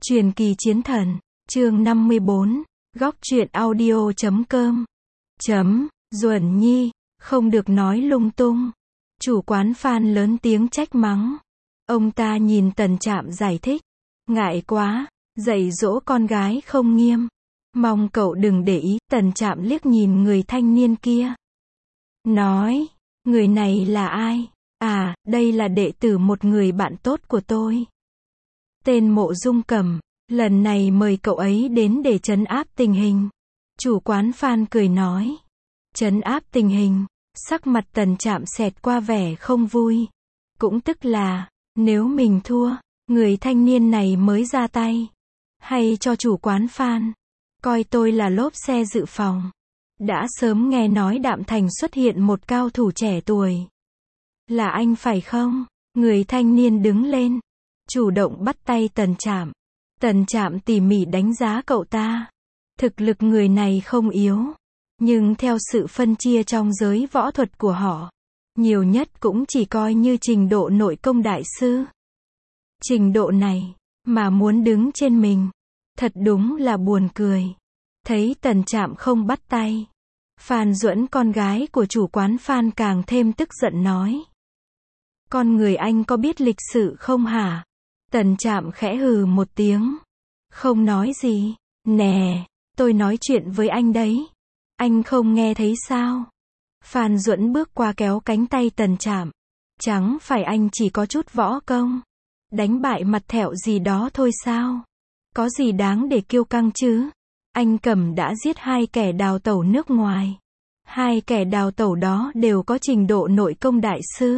Truyền kỳ chiến thần, chương 54, góc truyện audio.com. Duẩn Nhi, không được nói lung tung. Chủ quán Phan lớn tiếng trách mắng. Ông ta nhìn Tần Trạm giải thích. Ngại quá, dạy dỗ con gái không nghiêm. Mong cậu đừng để ý. Tần Trạm liếc nhìn người thanh niên kia. Nói, người này là ai? À, đây là đệ tử một người bạn tốt của tôi. Tên Mộ Dung Cẩm, lần này mời cậu ấy đến để trấn áp tình hình. Chủ quán Phan cười nói. Trấn áp tình hình, sắc mặt Tần Trạm xẹt qua vẻ không vui. Cũng tức là, nếu mình thua, người thanh niên này mới ra tay. Hay cho chủ quán Phan, coi tôi là lốp xe dự phòng. Đã sớm nghe nói Đạm Thành xuất hiện một cao thủ trẻ tuổi. Là anh phải không? Người thanh niên đứng lên, chủ động bắt tay Tần Trạm. Tần Trạm tỉ mỉ đánh giá cậu ta. Thực lực người này không yếu, nhưng theo sự phân chia trong giới võ thuật của họ, nhiều nhất cũng chỉ coi như trình độ nội công đại sư. Trình độ này, mà muốn đứng trên mình, thật đúng là buồn cười. Thấy Tần Trạm không bắt tay, Phan Duẫn con gái của chủ quán Phan càng thêm tức giận nói. Con người anh có biết lịch sự không hả? Tần Trạm khẽ hừ một tiếng. Không nói gì. Nè, tôi nói chuyện với anh đấy. Anh không nghe thấy sao? Phan Duẫn bước qua kéo cánh tay Tần Trạm. Chẳng phải anh chỉ có chút võ công, đánh bại mặt thẹo gì đó thôi sao? Có gì đáng để kiêu căng chứ? Anh Cẩm đã giết 2 kẻ đào tẩu nước ngoài. 2 kẻ đào tẩu đó đều có trình độ nội công đại sư.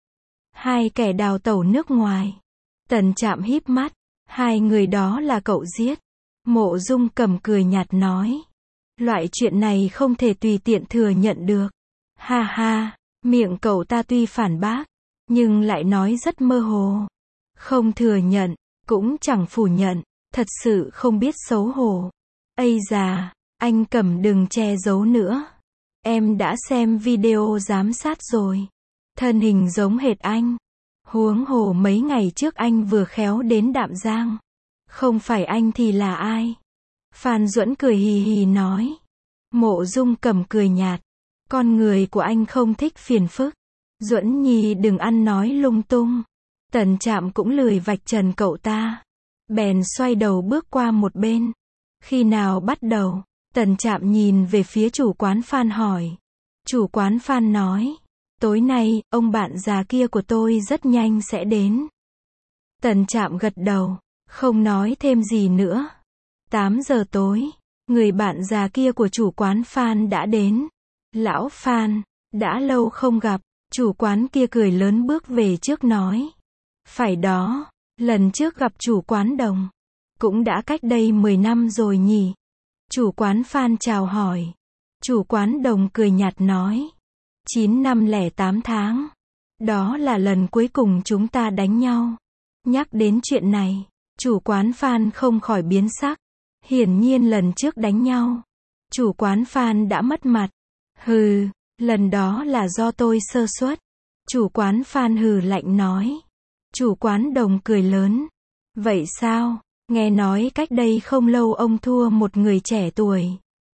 2 kẻ đào tẩu nước ngoài. Tần Trạm híp mắt. 2 người đó là cậu giết. Mộ Dung Cẩm cười nhạt nói. Loại chuyện này không thể tùy tiện thừa nhận được. Ha ha, miệng cậu ta tuy phản bác, nhưng lại nói rất mơ hồ. Không thừa nhận, cũng chẳng phủ nhận, thật sự không biết xấu hổ. Ây già, anh Cẩm đừng che giấu nữa. Em đã xem video giám sát rồi. Thân hình giống hệt anh. Huống hồ mấy ngày trước anh vừa khéo đến Đạm Giang. Không phải anh thì là ai? Phan Duẫn cười hì hì nói. Mộ Dung Cẩm cười nhạt. Con người của anh không thích phiền phức. Duẫn Nhi đừng ăn nói lung tung. Tần Trạm cũng lười vạch trần cậu ta. Bèn xoay đầu bước qua một bên. Khi nào bắt đầu? Tần Trạm nhìn về phía chủ quán Phan hỏi. Chủ quán Phan nói. Tối nay, ông bạn già kia của tôi rất nhanh sẽ đến. Tần Trạm gật đầu, không nói thêm gì nữa. 8 giờ tối, người bạn già kia của chủ quán Phan đã đến. Lão Phan, đã lâu không gặp. Chủ quán kia cười lớn bước về trước nói. Phải đó, lần trước gặp chủ quán Đồng, cũng đã cách đây 10 năm rồi nhỉ. Chủ quán Phan chào hỏi. Chủ quán Đồng cười nhạt nói. 9 năm lẻ 8 tháng. Đó là lần cuối cùng chúng ta đánh nhau. Nhắc đến chuyện này, chủ quán Phan không khỏi biến sắc. Hiển nhiên lần trước đánh nhau, chủ quán Phan đã mất mặt. Hừ, lần đó là do tôi sơ suất. Chủ quán Phan hừ lạnh nói. Chủ quán Đồng cười lớn. Vậy sao? Nghe nói cách đây không lâu ông thua một người trẻ tuổi.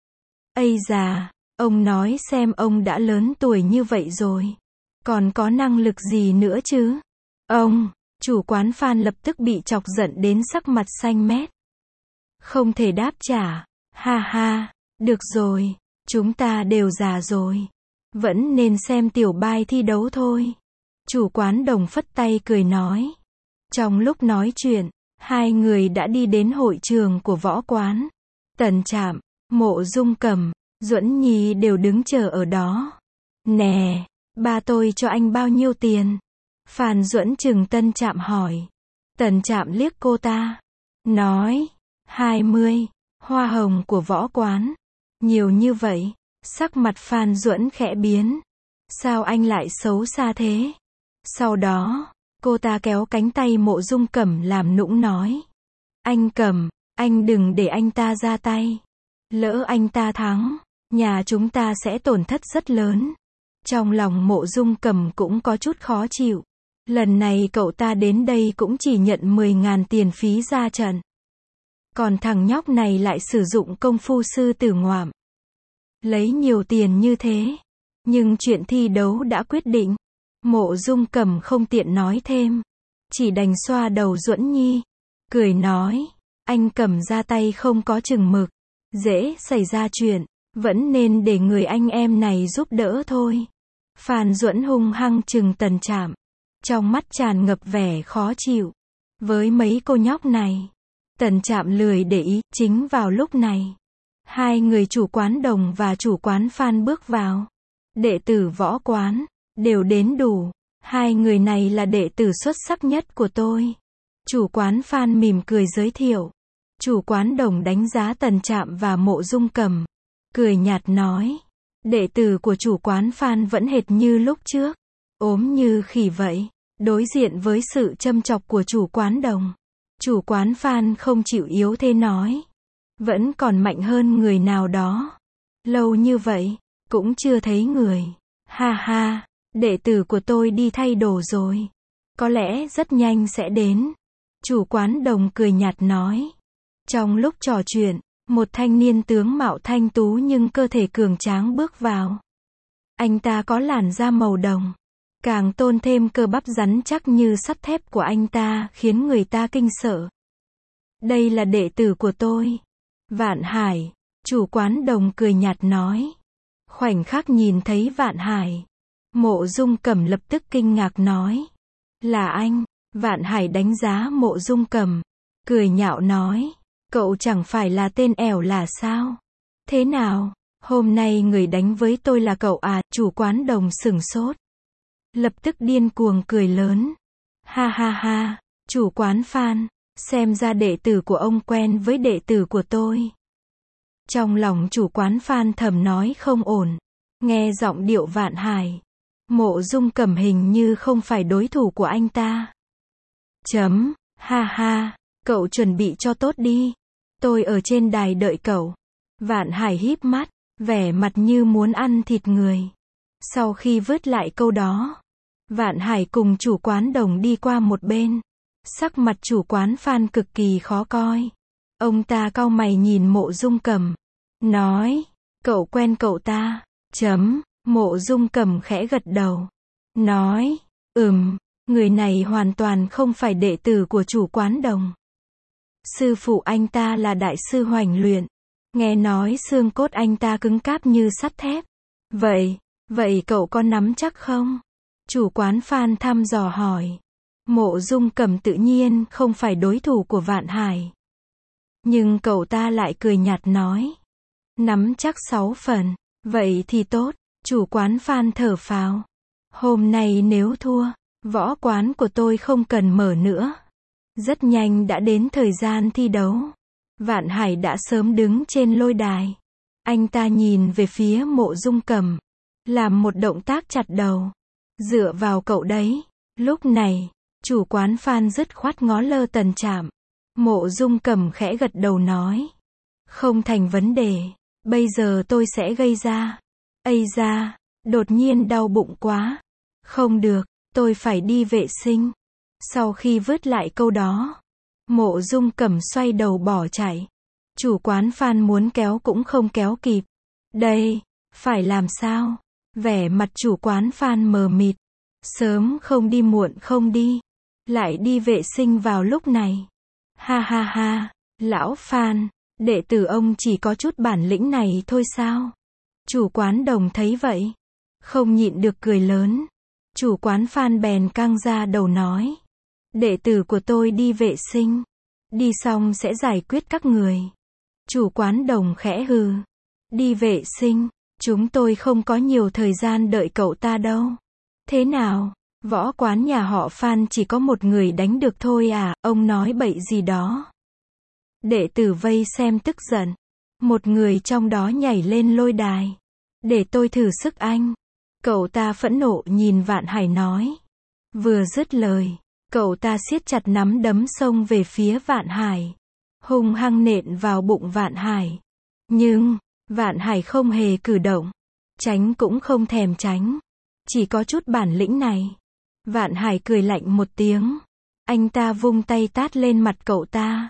Ây già, ông nói xem ông đã lớn tuổi như vậy rồi, còn có năng lực gì nữa chứ? Ông, chủ quán Phan lập tức bị chọc giận đến sắc mặt xanh mét. Không thể đáp trả. Ha ha, được rồi, chúng ta đều già rồi. Vẫn nên xem tiểu bai thi đấu thôi. Chủ quán Đồng phất tay cười nói. Trong lúc nói chuyện, 2 người đã đi đến hội trường của võ quán. Tần Trạm, Mộ Dung Cẩm, Duẫn Nhi đều đứng chờ ở đó. Nè, ba tôi cho anh bao nhiêu tiền? Phan Duẫn trừng Tần Trạm hỏi. Tần Trạm liếc cô ta. Nói. 20. Hoa hồng của võ quán. Nhiều như vậy. Sắc mặt Phan Duẫn khẽ biến. Sao anh lại xấu xa thế? Sau đó, cô ta kéo cánh tay Mộ Dung Cẩm làm nũng nói. Anh Cẩm, anh đừng để anh ta ra tay. Lỡ anh ta thắng, nhà chúng ta sẽ tổn thất rất lớn. Trong lòng Mộ Dung Cẩm cũng có chút khó chịu. Lần này cậu ta đến đây cũng chỉ nhận 10.000 tiền phí ra trận. Còn thằng nhóc này lại sử dụng công phu sư tử ngoạm. Lấy nhiều tiền như thế. Nhưng chuyện thi đấu đã quyết định. Mộ Dung Cẩm không tiện nói thêm. Chỉ đành xoa đầu Duẫn Nhi. Cười nói. Anh Cẩm ra tay không có chừng mực. Dễ xảy ra chuyện. Vẫn nên để người anh em này giúp đỡ thôi. Phan Duẫn hung hăng chừng Tần Trạm. Trong mắt tràn ngập vẻ khó chịu. Với mấy cô nhóc này. Tần Trạm lười để ý. Chính vào lúc này. Hai người chủ quán Đồng và chủ quán Phan bước vào. Đệ tử Võ quán. Đều đến đủ. Hai người này là đệ tử xuất sắc nhất của tôi. Chủ quán Phan mỉm cười giới thiệu. Chủ quán Đồng đánh giá Tần Trạm và Mộ Dung Cẩm. Cười nhạt nói. Đệ tử của chủ quán Phan vẫn hệt như lúc trước. Ốm như khỉ vậy. Đối diện với sự châm chọc của chủ quán Đồng. Chủ quán Phan không chịu yếu thế nói. Vẫn còn mạnh hơn người nào đó. Lâu như vậy, cũng chưa thấy người. Ha ha, đệ tử của tôi đi thay đồ rồi. Có lẽ rất nhanh sẽ đến. Chủ quán Đồng cười nhạt nói. Trong lúc trò chuyện, một thanh niên tướng mạo thanh tú nhưng cơ thể cường tráng bước vào. Anh ta có làn da màu đồng. Càng tôn thêm cơ bắp rắn chắc như sắt thép của anh ta khiến người ta kinh sợ. Đây là đệ tử của tôi. Vạn Hải. Chủ quán Đồng cười nhạt nói. Khoảnh khắc nhìn thấy Vạn Hải. Mộ Dung Cẩm lập tức kinh ngạc nói. Là anh. Vạn Hải đánh giá Mộ Dung Cẩm. Cười nhạo nói. Cậu chẳng phải là tên ẻo là sao? Thế nào? Hôm nay người đánh với tôi là cậu à? Chủ quán Đồng sửng sốt. Lập tức điên cuồng cười lớn. Ha ha ha. Chủ quán Phan. Xem ra đệ tử của ông quen với đệ tử của tôi. Trong lòng chủ quán Phan thầm nói không ổn. Nghe giọng điệu Vạn Hải. Mộ Dung Cẩm hình như không phải đối thủ của anh ta. Ha ha. Cậu chuẩn bị cho tốt đi. Tôi ở trên đài đợi cậu. Vạn Hải híp mắt. Vẻ mặt như muốn ăn thịt người. Sau khi vớt lại câu đó. Vạn Hải cùng chủ quán Đồng đi qua một bên. Sắc mặt chủ quán Phan cực kỳ khó coi. Ông ta cau mày nhìn Mộ Dung Cẩm. Nói. Cậu quen cậu ta. Mộ Dung Cẩm khẽ gật đầu. Nói. Người này hoàn toàn không phải đệ tử của chủ quán Đồng. Sư phụ anh ta là đại sư Hoành Luyện. Nghe nói xương cốt anh ta cứng cáp như sắt thép. Vậy cậu có nắm chắc không? Chủ quán Phan thăm dò hỏi. Mộ Dung Cẩm tự nhiên không phải đối thủ của Vạn Hải. Nhưng cậu ta lại cười nhạt nói. Nắm chắc 6 phần. Vậy thì tốt. Chủ quán Phan thở phào. Hôm nay nếu thua, võ quán của tôi không cần mở nữa. Rất nhanh đã đến thời gian thi đấu. Vạn Hải đã sớm đứng trên lôi đài. Anh ta nhìn về phía Mộ Dung Cẩm. Làm một động tác chặt đầu. Dựa vào cậu đấy. Lúc này, chủ quán Phan dứt khoát ngó lơ Tần Trạm. Mộ Dung Cẩm khẽ gật đầu nói. Không thành vấn đề. Bây giờ tôi sẽ gây ra. Ây da, đột nhiên đau bụng quá. Không được, tôi phải đi vệ sinh. Sau khi vớt lại câu đó, Mộ Dung Cẩm xoay đầu bỏ chạy. Chủ quán Phan muốn kéo cũng không kéo kịp. Đây, phải làm sao? Vẻ mặt chủ quán Phan mờ mịt. Sớm không đi muộn không đi. Lại đi vệ sinh vào lúc này. Ha ha ha, lão Phan, đệ tử ông chỉ có chút bản lĩnh này thôi sao? Chủ quán Đồng thấy vậy. Không nhịn được cười lớn. Chủ quán Phan bèn căng ra đầu nói. Đệ tử của tôi đi vệ sinh. Đi xong sẽ giải quyết các người. Chủ quán Đồng khẽ hừ. Đi vệ sinh, chúng tôi không có nhiều thời gian đợi cậu ta đâu. Thế nào, võ quán nhà họ Phan chỉ có một người đánh được thôi à, ông nói bậy gì đó. Đệ tử vây xem tức giận. Một người trong đó nhảy lên lôi đài. Để tôi thử sức anh. Cậu ta phẫn nộ nhìn Vạn Hải nói. Vừa dứt lời, cậu ta siết chặt nắm đấm xông về phía Vạn Hải. Hung hăng nện vào bụng Vạn Hải. Nhưng, Vạn Hải không hề cử động. Tránh cũng không thèm tránh. Chỉ có chút bản lĩnh này. Vạn Hải cười lạnh một tiếng. Anh ta vung tay tát lên mặt cậu ta.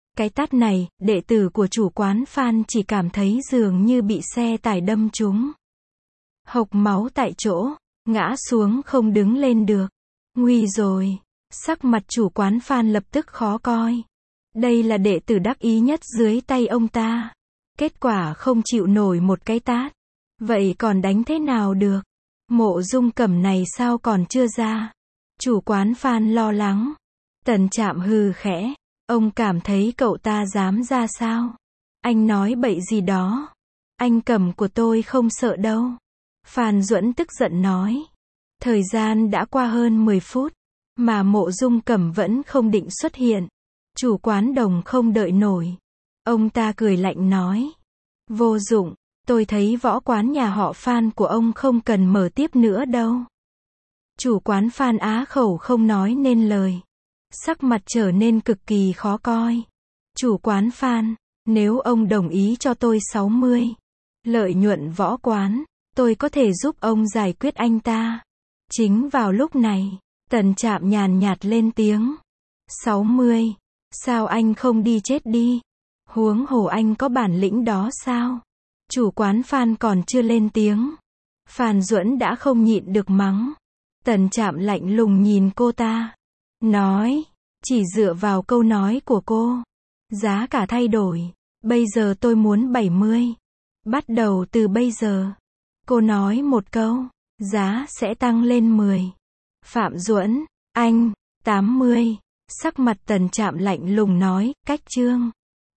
Cái tát này, đệ tử của chủ quán Phan chỉ cảm thấy dường như bị xe tải đâm trúng. Hộc máu tại chỗ, ngã xuống không đứng lên được. Nguy rồi. Sắc mặt chủ quán Phan lập tức khó coi. Đây là đệ tử đắc ý nhất dưới tay ông ta. Kết quả không chịu nổi một cái tát. Vậy còn đánh thế nào được? Mộ Dung Cẩm này sao còn chưa ra? Chủ quán Phan lo lắng. Tần Trạm hừ khẽ. Ông cảm thấy cậu ta dám ra sao? Anh nói bậy gì đó. Anh Cẩm của tôi không sợ đâu. Phan Duẫn tức giận nói. Thời gian đã qua hơn 10 phút. Mà Mộ Dung Cẩm vẫn không định xuất hiện. Chủ quán Đồng không đợi nổi. Ông ta cười lạnh nói. Vô dụng, tôi thấy võ quán nhà họ Phan của ông không cần mở tiếp nữa đâu. Chủ quán Phan á khẩu không nói nên lời. Sắc mặt trở nên cực kỳ khó coi. Chủ quán Phan, nếu ông đồng ý cho tôi 60 lợi nhuận võ quán, tôi có thể giúp ông giải quyết anh ta. Chính vào lúc này, Tần Trạm nhàn nhạt lên tiếng. 60. Sao anh không đi chết đi? Huống hồ anh có bản lĩnh đó sao? Chủ quán Phan còn chưa lên tiếng. Phan Duẫn đã không nhịn được mắng. Tần Trạm lạnh lùng nhìn cô ta. Nói, chỉ dựa vào câu nói của cô. Giá cả thay đổi. Bây giờ tôi muốn 70. Bắt đầu từ bây giờ. Cô nói một câu. Giá sẽ tăng lên 10. Phạm Duẫn, anh, 80. Sắc mặt Tần Trạm lạnh lùng nói, cách chương.